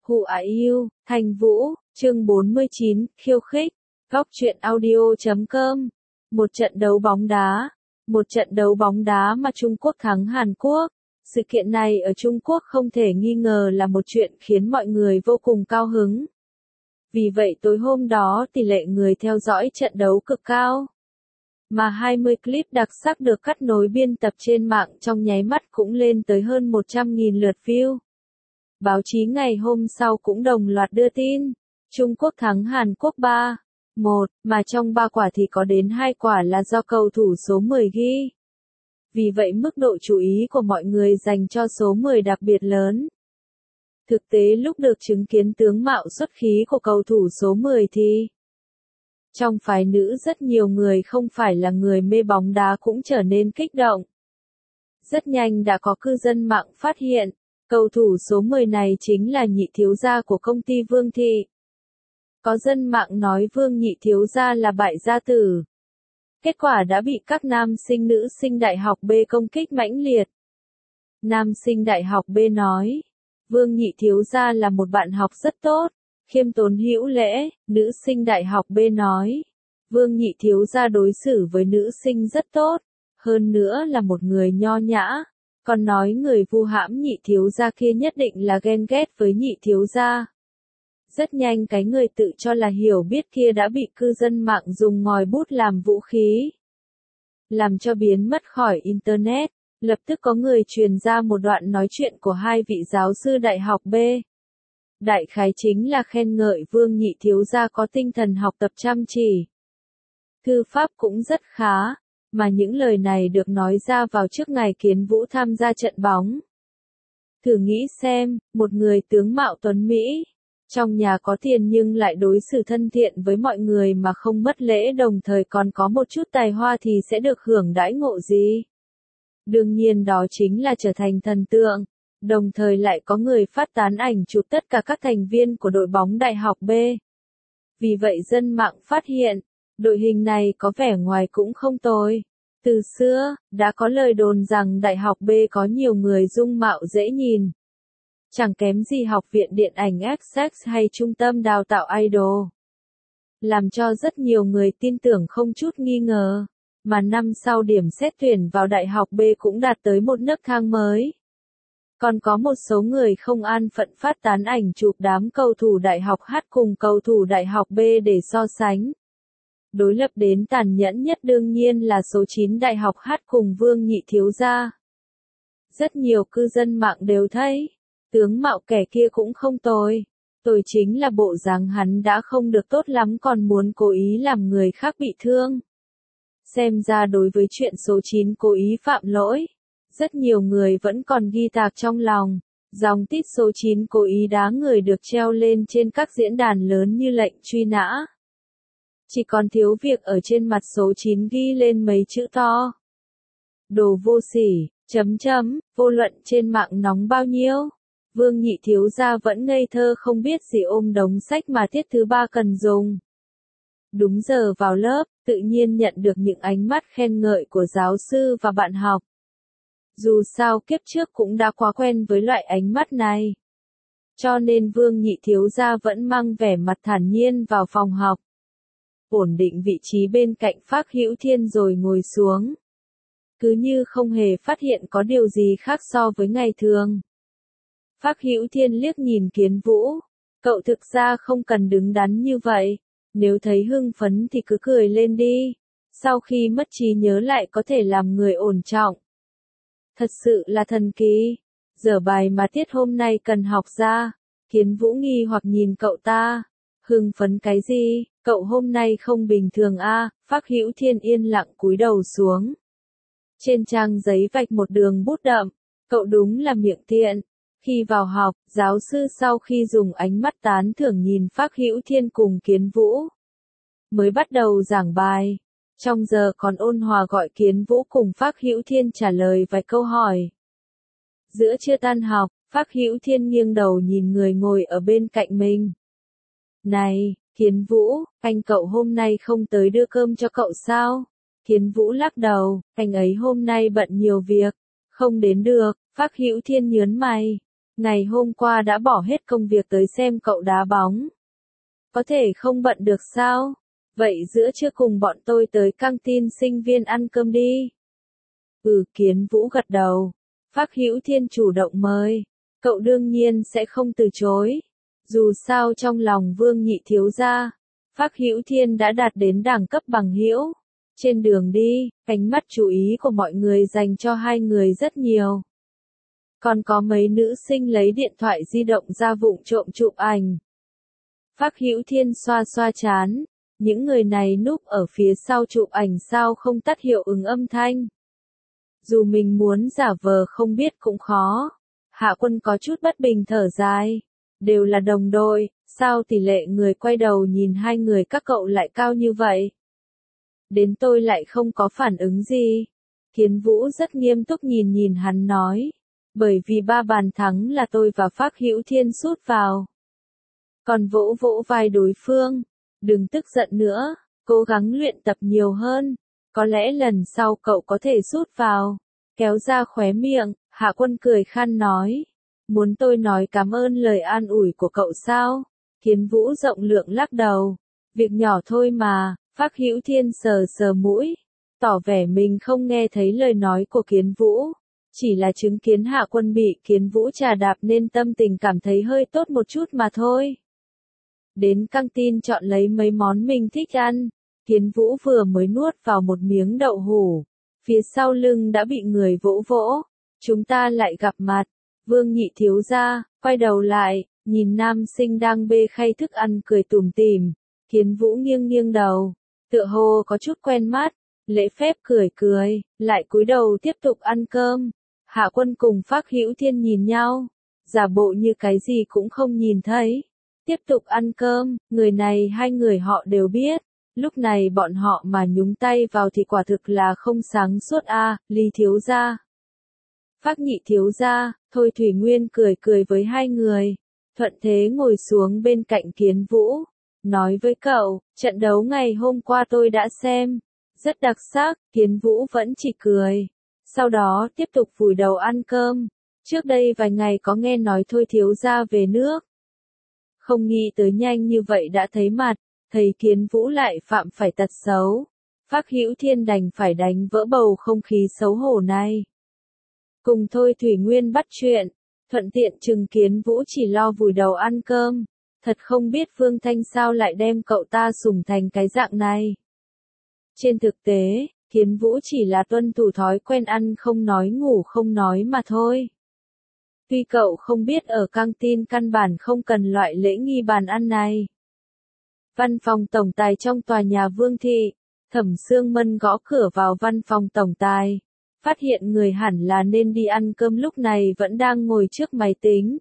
Who are you? Thành Vũ, chương 49, khiêu khích. Góc truyện audio.com. Một trận đấu bóng đá. Một trận đấu bóng đá mà Trung Quốc thắng Hàn Quốc. Sự kiện này ở Trung Quốc không thể nghi ngờ là một chuyện khiến mọi người vô cùng cao hứng. Vì vậy tối hôm đó tỷ lệ người theo dõi trận đấu cực cao. Mà 20 clip đặc sắc được cắt nối biên tập trên mạng trong nháy mắt cũng lên tới hơn 100.000 lượt view. Báo chí ngày hôm sau cũng đồng loạt đưa tin, Trung Quốc thắng Hàn Quốc 3-1, mà trong 3 quả thì có đến 2 quả là do cầu thủ số 10 ghi. Vì vậy mức độ chú ý của mọi người dành cho số 10 đặc biệt lớn. Thực tế lúc được chứng kiến tướng mạo xuất khí của cầu thủ số 10 thì trong phái nữ rất nhiều người không phải là người mê bóng đá cũng trở nên kích động. Rất nhanh đã có cư dân mạng phát hiện, cầu thủ số 10 này chính là nhị thiếu gia của công ty Vương Thị. Có dân mạng nói Vương nhị thiếu gia là bại gia tử. Kết quả đã bị các nam sinh nữ sinh đại học B công kích mãnh liệt. Nam sinh đại học B nói, Vương nhị thiếu gia là một bạn học rất tốt, khiêm tốn hữu lễ. Nữ sinh đại học B nói, Vương nhị thiếu gia đối xử với nữ sinh rất tốt, hơn nữa là một người nho nhã. Còn nói người vu hãm nhị thiếu gia kia nhất định là ghen ghét với nhị thiếu gia. Rất nhanh cái người tự cho là hiểu biết kia đã bị cư dân mạng dùng ngòi bút làm vũ khí, làm cho biến mất khỏi Internet. Lập tức có người truyền ra một đoạn nói chuyện của hai vị giáo sư đại học B. Đại khái chính là khen ngợi Vương nhị thiếu gia có tinh thần học tập chăm chỉ. Thư pháp cũng rất khá, mà những lời này được nói ra vào trước ngày Kiến Vũ tham gia trận bóng. Thử nghĩ xem, một người tướng mạo tuấn Mỹ, trong nhà có tiền nhưng lại đối xử thân thiện với mọi người mà không mất lễ đồng thời còn có một chút tài hoa thì sẽ được hưởng đãi ngộ gì? Đương nhiên đó chính là trở thành thần tượng, đồng thời lại có người phát tán ảnh chụp tất cả các thành viên của đội bóng đại học B. Vì vậy dân mạng phát hiện, đội hình này có vẻ ngoài cũng không tồi. Từ xưa, đã có lời đồn rằng đại học B có nhiều người dung mạo dễ nhìn. Chẳng kém gì học viện điện ảnh Essex hay trung tâm đào tạo idol. Làm cho rất nhiều người tin tưởng không chút nghi ngờ. Mà năm sau điểm xét tuyển vào đại học B cũng đạt tới một nấc thang mới. Còn có một số người không an phận phát tán ảnh chụp đám cầu thủ đại học H cùng cầu thủ đại học B để so sánh. Đối lập đến tàn nhẫn nhất đương nhiên là số 9 đại học H cùng Vương nhị thiếu gia. Rất nhiều cư dân mạng đều thấy, tướng mạo kẻ kia cũng không tồi. Tồi chính là bộ dáng hắn đã không được tốt lắm còn muốn cố ý làm người khác bị thương. Xem ra đối với chuyện số 9 cố ý phạm lỗi, rất nhiều người vẫn còn ghi tạc trong lòng. Dòng tít số 9 cố ý đá người được treo lên trên các diễn đàn lớn như lệnh truy nã. Chỉ còn thiếu việc ở trên mặt số 9 ghi lên mấy chữ to. Đồ vô sỉ, vô luận trên mạng nóng bao nhiêu. Vương nhị thiếu gia vẫn ngây thơ không biết gì ôm đống sách mà tiết thứ 3 cần dùng. Đúng giờ vào lớp, tự nhiên nhận được những ánh mắt khen ngợi của giáo sư và bạn học. Dù sao kiếp trước cũng đã quá quen với loại ánh mắt này. Cho nên Vương nhị thiếu gia vẫn mang vẻ mặt thản nhiên vào phòng học. Ổn định vị trí bên cạnh Phác Hữu Thiên rồi ngồi xuống. Cứ như không hề phát hiện có điều gì khác so với ngày thường. Phác Hữu Thiên liếc nhìn Kiến Vũ. Cậu thực ra không cần đứng đắn như vậy. Nếu thấy hưng phấn thì cứ cười lên đi. Sau khi mất trí nhớ lại có thể làm người ổn trọng. Thật sự là thần kỳ. Dở bài mà tiết hôm nay cần học ra. Kiến Vũ nghi hoặc nhìn cậu ta. Hưng phấn cái gì? Cậu hôm nay không bình thường à? Phác Hữu Thiên yên lặng cúi đầu xuống. Trên trang giấy vạch một đường bút đậm. Cậu đúng là miệng tiện. Khi vào học, giáo sư sau khi dùng ánh mắt tán thưởng nhìn Phác Hữu Thiên cùng Kiến Vũ, mới bắt đầu giảng bài. Trong giờ còn ôn hòa gọi Kiến Vũ cùng Phác Hữu Thiên trả lời vài câu hỏi. Giữa trưa tan học, Phác Hữu Thiên nghiêng đầu nhìn người ngồi ở bên cạnh mình. Này, Kiến Vũ, anh cậu hôm nay không tới đưa cơm cho cậu sao? Kiến Vũ lắc đầu, anh ấy hôm nay bận nhiều việc, không đến được. Phác Hữu Thiên nhớn mày. Ngày hôm qua đã bỏ hết công việc tới xem cậu đá bóng. Có thể không bận được sao? Vậy giữa trưa cùng bọn tôi tới căng tin sinh viên ăn cơm đi. Kiến Vũ gật đầu. Phác Hữu Thiên chủ động mời. Cậu đương nhiên sẽ không từ chối. Dù sao trong lòng Vương Nhị thiếu gia, Phác Hữu Thiên đã đạt đến đẳng cấp bằng hữu. Trên đường đi, ánh mắt chú ý của mọi người dành cho hai người rất nhiều. Còn có mấy nữ sinh lấy điện thoại di động ra vụng trộm chụp ảnh. Phác Hữu Thiên xoa xoa trán. Những người này núp ở phía sau chụp ảnh sao không tắt hiệu ứng âm thanh. Dù mình muốn giả vờ không biết cũng khó. Hạ Quân có chút bất bình thở dài. Đều là đồng đội, sao tỷ lệ người quay đầu nhìn hai người các cậu lại cao như vậy? Đến tôi lại không có phản ứng gì. Kiến Vũ rất nghiêm túc nhìn nhìn hắn nói. Bởi vì 3 bàn thắng là tôi và Phác Hữu Thiên sút vào. Còn vỗ vỗ vai đối phương. Đừng tức giận nữa, cố gắng luyện tập nhiều hơn. Có lẽ lần sau cậu có thể sút vào. Kéo ra khóe miệng, Hạ Quân cười khan nói. Muốn tôi nói cảm ơn lời an ủi của cậu sao? Kiến Vũ rộng lượng lắc đầu. Việc nhỏ thôi mà, Phác Hữu Thiên sờ sờ mũi. Tỏ vẻ mình không nghe thấy lời nói của Kiến Vũ. Chỉ là chứng kiến Hạ Quân bị Kiến Vũ trà đạp nên tâm tình cảm thấy hơi tốt một chút mà thôi. Đến căng tin chọn lấy mấy món mình thích ăn. Kiến Vũ vừa mới nuốt vào một miếng đậu hủ. Phía sau lưng đã bị người vỗ vỗ. Chúng ta lại gặp mặt. Vương Nhị thiếu gia, quay đầu lại, nhìn nam sinh đang bê khay thức ăn cười tủm tỉm. Kiến Vũ nghiêng nghiêng đầu. Tựa hồ có chút quen mắt. Lễ phép cười cười, lại cúi đầu tiếp tục ăn cơm. Hạ Quân cùng Phác Hữu Thiên nhìn nhau. Giả bộ như cái gì cũng không nhìn thấy. Tiếp tục ăn cơm, người này hai người họ đều biết. Lúc này bọn họ mà nhúng tay vào thì quả thực là không sáng suốt a. Lý thiếu gia. Phác Nhị thiếu gia, Thôi Thủy Nguyên cười cười với hai người. Thuận thế ngồi xuống bên cạnh Kiến Vũ. Nói với cậu, trận đấu ngày hôm qua tôi đã xem. Rất đặc sắc, Kiến Vũ vẫn chỉ cười. Sau đó tiếp tục vùi đầu ăn cơm. Trước đây vài ngày có nghe nói Thôi thiếu gia về nước. Không nghĩ tới nhanh như vậy đã thấy mặt, thấy Kiến Vũ lại phạm phải tật xấu. Phác Hữu Thiên đành phải đánh vỡ bầu không khí xấu hổ này. Cùng Thôi Thủy Nguyên bắt chuyện, thuận tiện chừng Kiến Vũ chỉ lo vùi đầu ăn cơm. Thật không biết Phương Thanh sao lại đem cậu ta sủng thành cái dạng này. Trên thực tế, Kiến Vũ chỉ là tuân thủ thói quen ăn không nói ngủ không nói mà thôi. Tuy cậu không biết ở căng tin căn bản không cần loại lễ nghi bàn ăn này. Văn phòng tổng tài trong tòa nhà Vương Thị, Thẩm Sương Mân gõ cửa vào văn phòng tổng tài. Phát hiện người hẳn là nên đi ăn cơm lúc này vẫn đang ngồi trước máy tính.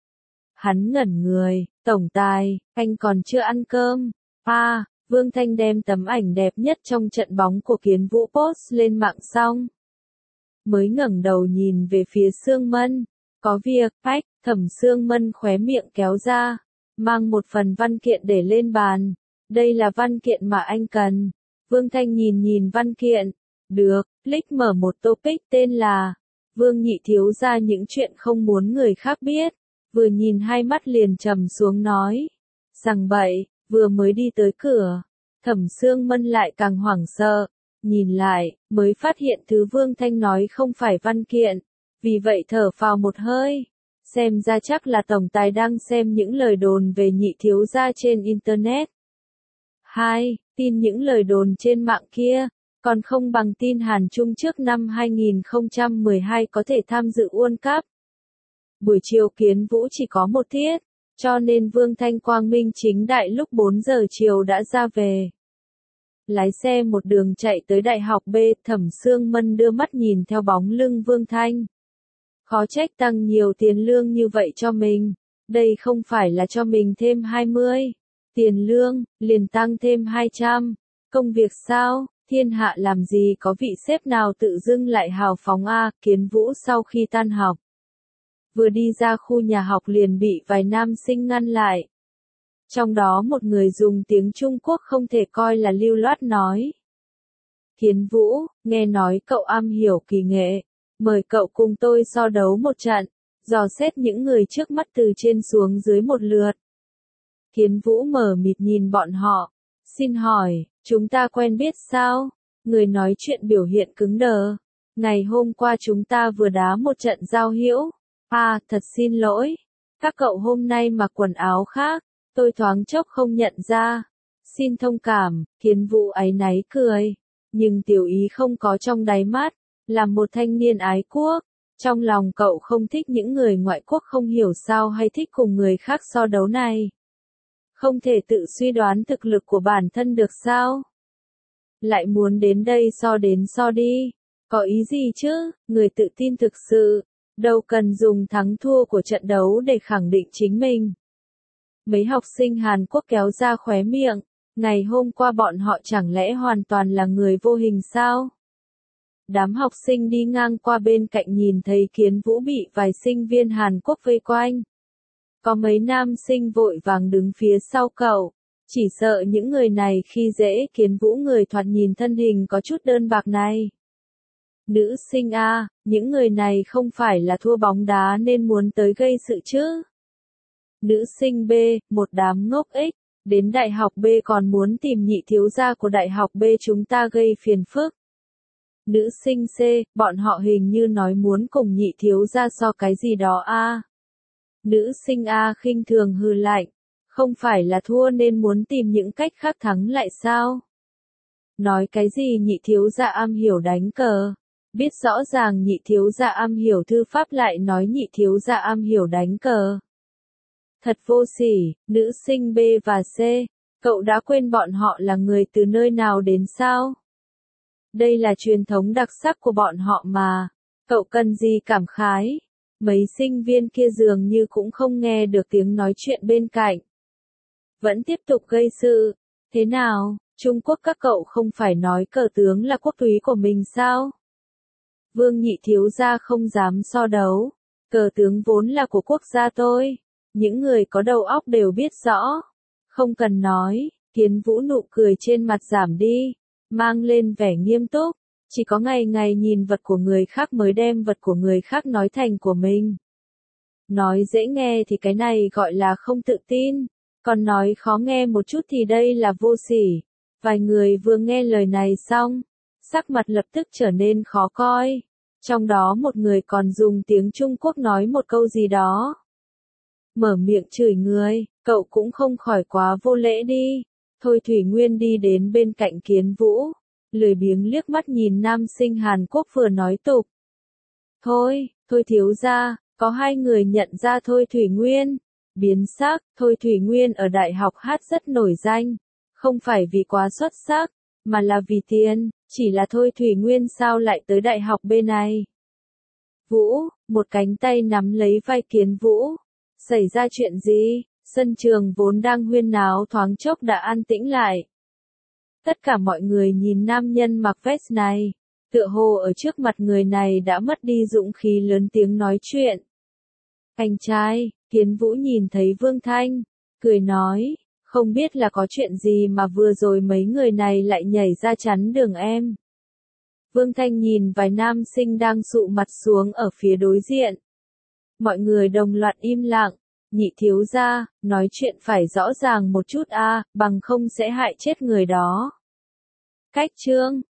Hắn ngẩn người, tổng tài, anh còn chưa ăn cơm. Vương Thanh đem tấm ảnh đẹp nhất trong trận bóng của Kiến Vũ post lên mạng xong. Mới ngẩng đầu nhìn về phía Sương Mân. Có việc, Thẩm Sương Mân khóe miệng kéo ra. Mang một phần văn kiện để lên bàn. Đây là văn kiện mà anh cần. Vương Thanh nhìn nhìn văn kiện. Được, click mở một topic tên là Vương Nhị thiếu gia những chuyện không muốn người khác biết. Vừa nhìn hai mắt liền trầm xuống nói. Rằng bậy, vừa mới đi tới cửa. Thẩm Sương Mân lại càng hoảng sợ. Nhìn lại, mới phát hiện thứ Vương Thanh nói không phải văn kiện. Vì vậy thở phào một hơi. Xem ra chắc là tổng tài đang xem những lời đồn về Nhị thiếu gia trên Internet. 2. Tin những lời đồn trên mạng kia. Còn không bằng tin Hàn Trung trước năm 2012 có thể tham dự World Cup. Buổi chiều Kiến Vũ chỉ có một tiết, cho nên Vương Thanh quang minh chính đại lúc 4 giờ chiều đã ra về. Lái xe một đường chạy tới Đại học B, Thẩm Sương Mân đưa mắt nhìn theo bóng lưng Vương Thanh. Khó trách tăng nhiều tiền lương như vậy cho mình. Đây không phải là cho mình thêm 20. Tiền lương, liền tăng thêm 200. Công việc sao? Thiên hạ làm gì có vị sếp nào tự dưng lại hào phóng a. Kiến Vũ sau khi tan học. Vừa đi ra khu nhà học liền bị vài nam sinh ngăn lại. Trong đó một người dùng tiếng Trung Quốc không thể coi là lưu loát nói. Kiến Vũ, nghe nói cậu am hiểu kỳ nghệ. Mời cậu cùng tôi so đấu một trận. dò xét những người trước mắt từ trên xuống dưới một lượt. Kiến Vũ mờ mịt nhìn bọn họ. Xin hỏi, chúng ta quen biết sao? Người nói chuyện biểu hiện cứng đờ. Ngày hôm qua chúng ta vừa đá một trận giao hữu. À, thật xin lỗi. Các cậu hôm nay mặc quần áo khác, tôi thoáng chốc không nhận ra. Xin thông cảm, Kiến Vũ áy náy cười. Nhưng tiểu ý không có trong đáy mắt. Là một thanh niên ái quốc. Trong lòng cậu không thích những người ngoại quốc không hiểu sao hay thích cùng người khác so đấu này. Không thể tự suy đoán thực lực của bản thân được sao? Lại muốn đến đây đến so đi. Có ý gì chứ, người tự tin thực sự. Đâu cần dùng thắng thua của trận đấu để khẳng định chính mình. Mấy học sinh Hàn Quốc kéo ra khóe miệng. Ngày hôm qua bọn họ chẳng lẽ hoàn toàn là người vô hình sao? Đám học sinh đi ngang qua bên cạnh nhìn thấy Kiến Vũ bị vài sinh viên Hàn Quốc vây quanh. Có mấy nam sinh vội vàng đứng phía sau cậu. Chỉ sợ những người này khi dễ Kiến Vũ người thoạt nhìn thân hình có chút đơn bạc này. Nữ sinh A, những người này không phải là thua bóng đá nên muốn tới gây sự chứ. Nữ sinh B, một đám ngốc ích, đến đại học B còn muốn tìm nhị thiếu gia của đại học B chúng ta gây phiền phức. Nữ sinh C, bọn họ hình như nói muốn cùng nhị thiếu gia so cái gì đó A. Nữ sinh A khinh thường hừ lạnh, không phải là thua nên muốn tìm những cách khác thắng lại sao? Nói cái gì nhị thiếu gia am hiểu đánh cờ, biết rõ ràng nhị thiếu gia am hiểu thư pháp lại nói nhị thiếu gia am hiểu đánh cờ. Thật vô sỉ, nữ sinh B và C, cậu đã quên bọn họ là người từ nơi nào đến sao? Đây là truyền thống đặc sắc của bọn họ mà, cậu cần gì cảm khái? Mấy sinh viên kia dường như cũng không nghe được tiếng nói chuyện bên cạnh. Vẫn tiếp tục gây sự. Thế nào, Trung Quốc các cậu không phải nói cờ tướng là quốc túy của mình sao? Vương nhị thiếu gia không dám so đấu. Cờ tướng vốn là của quốc gia tôi. Những người có đầu óc đều biết rõ. Không cần nói, Kiến Vũ nụ cười trên mặt giảm đi. Mang lên vẻ nghiêm túc. Chỉ có ngày ngày nhìn vật của người khác mới đem vật của người khác nói thành của mình. Nói dễ nghe thì cái này gọi là không tự tin. Còn nói khó nghe một chút thì đây là vô sỉ. Vài người vừa nghe lời này xong, sắc mặt lập tức trở nên khó coi. Trong đó một người còn dùng tiếng Trung Quốc nói một câu gì đó. Mở miệng chửi người, cậu cũng không khỏi quá vô lễ đi. Thôi Thủy Nguyên đi đến bên cạnh Kiến Vũ, lười biếng liếc mắt nhìn nam sinh Hàn Quốc vừa nói tục. Thôi thiếu gia, có hai người nhận ra Thôi Thủy Nguyên. Biến sắc, Thôi Thủy Nguyên ở đại học hát rất nổi danh. Không phải vì quá xuất sắc, mà là vì tiền, chỉ là Thôi Thủy Nguyên sao lại tới đại học bên này. Vũ, một cánh tay nắm lấy vai Kiến Vũ. Xảy ra chuyện gì? Sân trường vốn đang huyên náo thoáng chốc đã an tĩnh lại. Tất cả mọi người nhìn nam nhân mặc vest này, tựa hồ ở trước mặt người này đã mất đi dũng khí lớn tiếng nói chuyện. Anh trai, Kiến Vũ nhìn thấy Vương Thanh, cười nói, không biết là có chuyện gì mà vừa rồi mấy người này lại nhảy ra chắn đường em. Vương Thanh nhìn vài nam sinh đang sụ mặt xuống ở phía đối diện. Mọi người đồng loạt im lặng. Nhị thiếu gia, nói chuyện phải rõ ràng một chút a, bằng không sẽ hại chết người đó. Cách chương